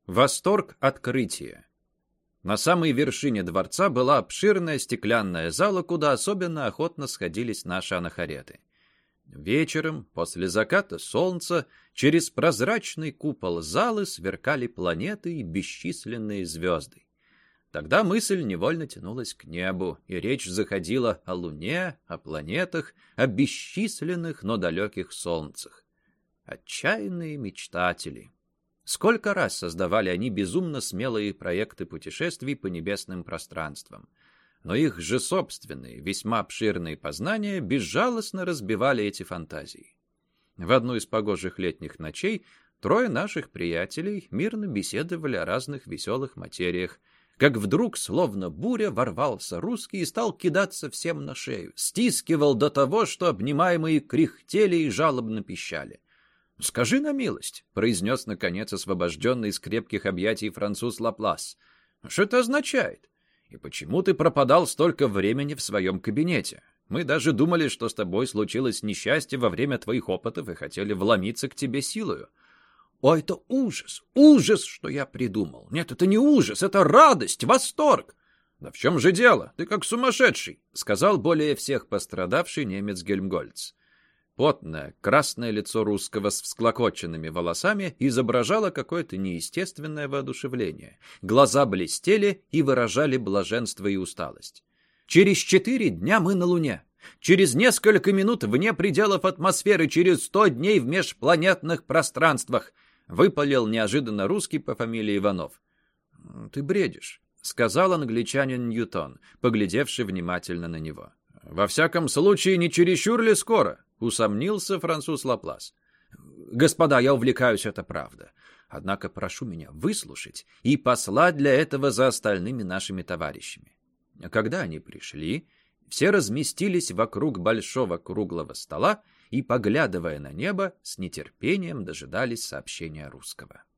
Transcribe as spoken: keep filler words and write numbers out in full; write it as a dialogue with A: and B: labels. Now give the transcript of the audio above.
A: Восторг открытия. На самой вершине дворца была обширная стеклянная зала, куда особенно охотно сходились наши анахореты. Вечером, после заката солнца, через прозрачный купол залы сверкали планеты и бесчисленные звезды. Тогда мысль невольно тянулась к небу, и речь заходила о Луне, о планетах, о бесчисленных, но далеких солнцах. Отчаянные мечтатели. Сколько раз создавали они безумно смелые проекты путешествий по небесным пространствам. Но их же собственные, весьма обширные познания безжалостно разбивали эти фантазии. В одну из погожих летних ночей трое наших приятелей мирно беседовали о разных веселых материях, как вдруг, словно буря, ворвался русский и стал кидаться всем на шею, стискивал до того, что обнимаемые кряхтели и жалобно пищали. «Скажи на милость», — произнес, наконец, освобожденный из крепких объятий француз Лаплас, — «что это означает? И почему ты пропадал столько времени в своем кабинете? Мы даже думали, что с тобой случилось несчастье во время твоих опытов и хотели вломиться к тебе силою». «О, это ужас! Ужас, что я придумал! Нет, это не ужас, это радость, восторг!» «Да в чем же дело? Ты как сумасшедший!» — сказал более всех пострадавший немец Гельмгольц. Потное, красное лицо русского с всклокоченными волосами изображало какое-то неестественное воодушевление. Глаза блестели и выражали блаженство и усталость. «Через четыре дня мы на Луне. Через несколько минут вне пределов атмосферы, через сто дней в межпланетных пространствах», — выпалил неожиданно русский по фамилии Иванов. «Ты бредишь», — сказал англичанин Ньютон, поглядевший внимательно на него. «Во всяком случае, не чересчур ли скоро?» — усомнился француз Лаплас. «Господа, я увлекаюсь, это правда. Однако прошу меня выслушать и послать для этого за остальными нашими товарищами». Когда они пришли, все разместились вокруг большого круглого стола и, поглядывая на небо, с нетерпением дожидались сообщения русского.